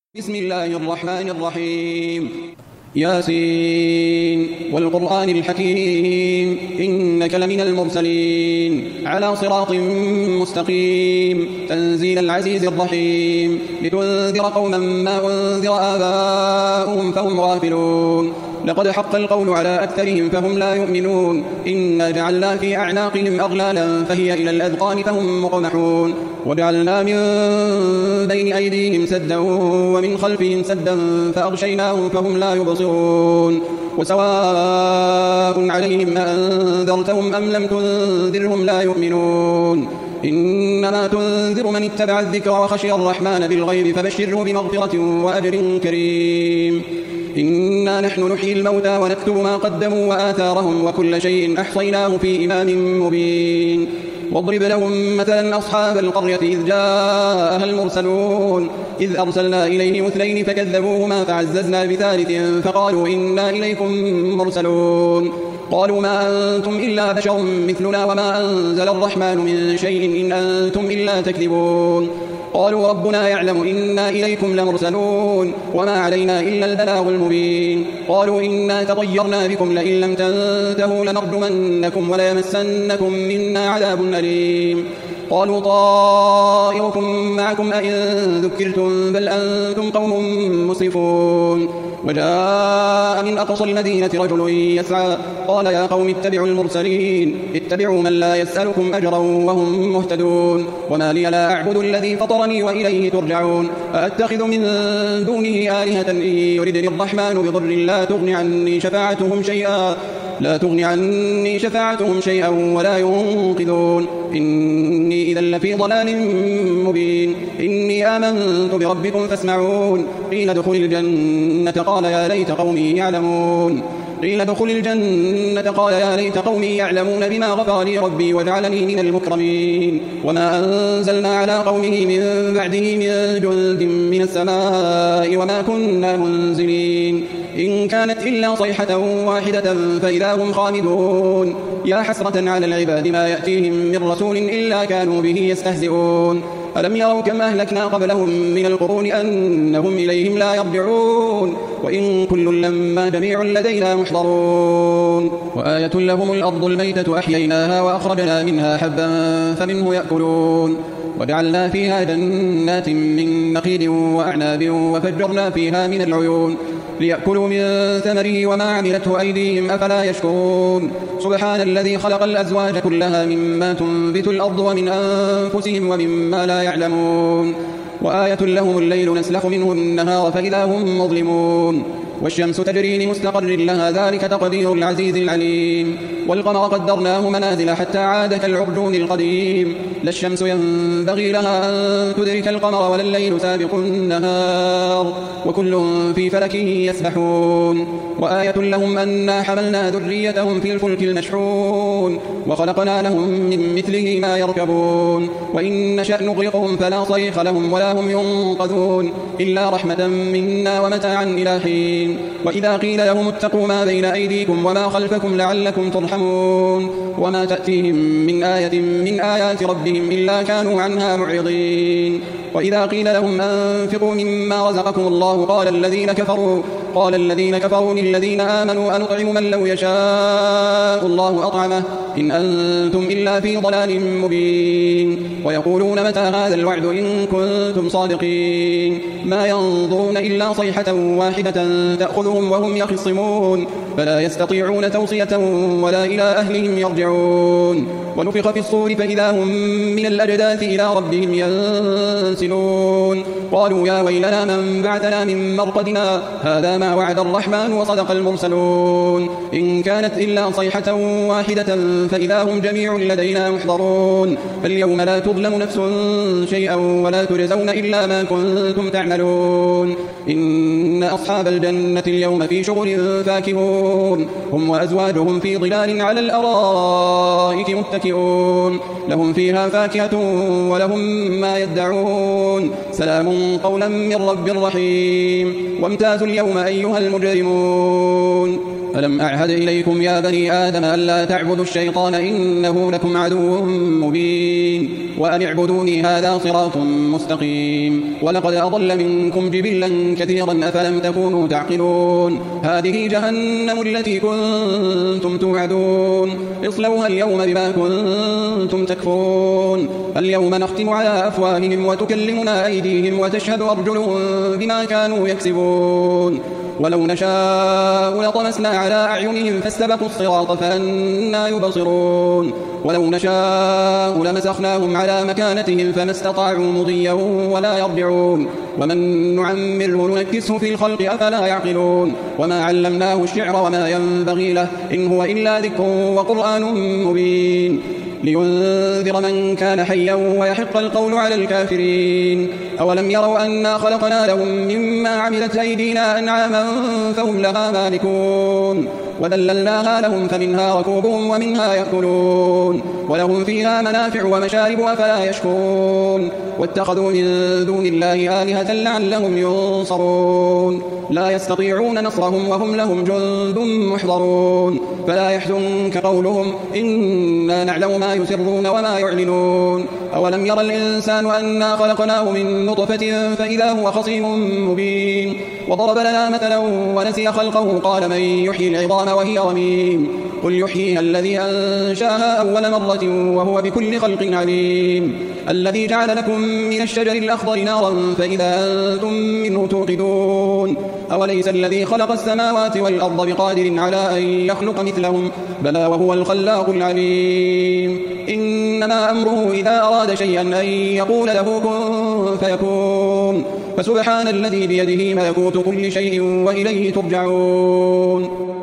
بسم الله الرحمن الرحيم. ياسين والقرآن الحكيم إنك لمن المرسلين على صراط مستقيم تنزيل العزيز الرحيم لتنذر قوما ما أنذر آباؤهم فهم غافلون. لقد حق القول على أكثرهم فهم لا يؤمنون. إنا جعلنا في أعناقهم أغلالا فهي إلى الأذقان فهم مقمحون. وجعلنا من بين أيديهم سدا ومن خلفهم سدا فأغشيناهم فهم لا يبصرون. وسواء عليهم أنذرتهم أم لم تنذرهم لا يؤمنون. إنما تنذر من اتبع الذكر وخشي الرحمن بالغيب فبشره بمغفرة وأجر كريم. إنا نحن نحيي الموتى ونكتب ما قدموا وآثارهم وكل شيء أحصيناه في إمام مبين. واضرب لهم مثلا أصحاب القرية إذ جاءها المرسلون إذ أرسلنا إليهم اثنين فكذبوهما فعززنا بثالث فقالوا إنا إليكم مرسلون. قالوا ما أنتم إلا بشر مثلنا وما أنزل الرحمن من شيء إن أنتم إلا تكذبون. قالوا ربنا يعلم إنا إليكم لمرسلون وما علينا إلا البلاغ المبين. قالوا إنا تطيرنا بكم لئن لم تنتهوا لنرجمنكم وليمسنكم منا عذاب أليم. قالوا طائركم معكم أئن ذكرتم بل أنتم قوم مسرفون. وجاء من أقصى المدينة رجل يسعى قال يا قوم اتبعوا المرسلين اتبعوا من لا يسألكم أجرا وهم مهتدون. وما لي لا أعبد الذي فطرني وإليه ترجعون. أأتخذ من دونه آلهة إن يردني الرحمن بضر لا تغني عني شفاعتهم شيئا ولا ينقذون. إني إذا لفي ضلال مبين. إني آمنت بربكم فاسمعون. قيل ادخل الجنة قال يا ليت قومي يعلمون بما غفر لي ربي وجعلني من المكرمين. وما أنزلنا على قومه من بعده من جند من السماء وما كنا منزلين. إن كانت إلا صيحة واحدة فإذا هم خامدون. يا حسرة على العباد ما يأتيهم من رسول إلا كانوا به يستهزئون. ألم يروا كم أهلكنا قبلهم من القرون أنهم إليهم لا يرجعون. وإن كل لما جميع لدينا محضرون. وآية لهم الأرض الميتة أحييناها وأخرجنا منها حبا فمنه يأكلون. وجعلنا فيها جنات من نخيل وأعناب وفجرنا فيها من العيون ليأكلوا من ثمره وما عملته أيديهم أفلا يشكرون. سبحان الذي خلق الأزواج كلها مما تنبت الأرض ومن أنفسهم ومما لا يعلمون. وآية لهم الليل نسلخ منه النهار فإذا هم مظلمون. والشمس تجري لمستقر لها ذلك تقدير العزيز العليم. والقمر قدرناه منازل حتى عاد كالعرجون القديم. لا الشمس ينبغي لها أن تدرك القمر ولا الليل سابق النهار وكل في فلك يسبحون. وآية لهم أنا حملنا ذريتهم في الفلك المشحون وخلقنا لهم من مثله ما يركبون. وإن نشأ نغرقهم فلا صريخ لهم ولا هم ينقذون إلا رحمة منا ومتاعا إلى حين. وإذا قيل لهم اتقوا ما بين أيديكم وما خلفكم لعلكم ترحمون. وما تأتيهم من آية من آيات ربهم إلا كانوا عنها معرضين. وإذا قيل لهم أنفقوا مما رزقكم الله قال الذين كفروا للذين آمنوا أنطعم من لو يشاء الله أطعمه إن أنتم إلا في ضلال مبين. ويقولون متى هذا الوعد إن كنتم صادقين. ما ينظرون إلا صيحة واحدة تأخذهم وهم يخصمون فلا يستطيعون توصية ولا إلى أهلهم يرجعون. ونفخ في الصور فإذا هم من الأجداث إلى ربهم ينسلون. قالوا يا ويلنا من بعثنا من مرقدنا هذا ما وعد الرحمن وصدق المرسلون. إن كانت إلا صيحة واحدة فإذا هم جميع لدينا محضرون. فاليوم لا تظلم نفس شيئا ولا تجزون إلا ما كنتم تعملون. إن أصحاب الجنة اليوم في شغل فاكهون هم وأزواجهم في ظلال على الأرائك متكئون. لهم فيها فاكهة ولهم ما يدعون. سلام قولا من رب رحيم. وامتازوا اليوم أيها المجرمون. ألم أعهد إليكم يا بني آدم ألا تعبدوا الشيطان إنه لكم عدو مبين وأن اعبدوني هذا صراط مستقيم ولقد أضل منكم جبلا كثيرا أفلم تكونوا تعقلون هذه جهنم التي كنتم توعدون اصلوها اليوم بما كنتم تكفرون اليوم نختم على أفواههم وتكلمنا أيديهم وتشهد أرجلهم بما كانوا يكسبون ولو نشاء لطمسنا على أعينهم فاستبقوا الصراط فأنى يبصرون ولو نشاء لمسخناهم على مكانتهم فما استطاعوا مضيا ولا يرجعون ومن نعمره ننكسه في الخلق أفلا يعقلون وما علمناه الشعر وما ينبغي له إن هو إلا ذكر وقرآن مبين لينذر من كان حيا ويحق القول على الكافرين أولم يروا أنا خلقنا لهم مما عملت أيدينا أنعاما فهم لها مالكون وذللناها لهم فمنها ركوبهم ومنها يأكلون ولهم فيها منافع ومشارب أفلا يشكرون واتخذوا من دون الله آلهة لعلهم ينصرون لا يستطيعون نصرهم وهم لهم جند محضرون فلا يحزنك قولهم إنا نعلم ما يسرون وما يعلنون أولم يرى الإنسان أنا خلقناه من نطفة فإذا هو خصيم مبين وضرب لنا مثلا ونسي خلقه قال من يحيي العظام وهي رميم قل يحييها الذي أنشاها أول مرة وهو بكل خلق عليم الذي جعل لكم من الشجر الأخضر نارا فإذا أنتم منه توقدون أوليس الذي خلق السماوات والأرض بقادر على أن يخلق مثلهم بلى وهو الخلاق العليم إنما أمره إذا أراد شيئا أن يقول له كن فيكون فسبحان الذي بيده ملكوت كل شيء وإليه ترجعون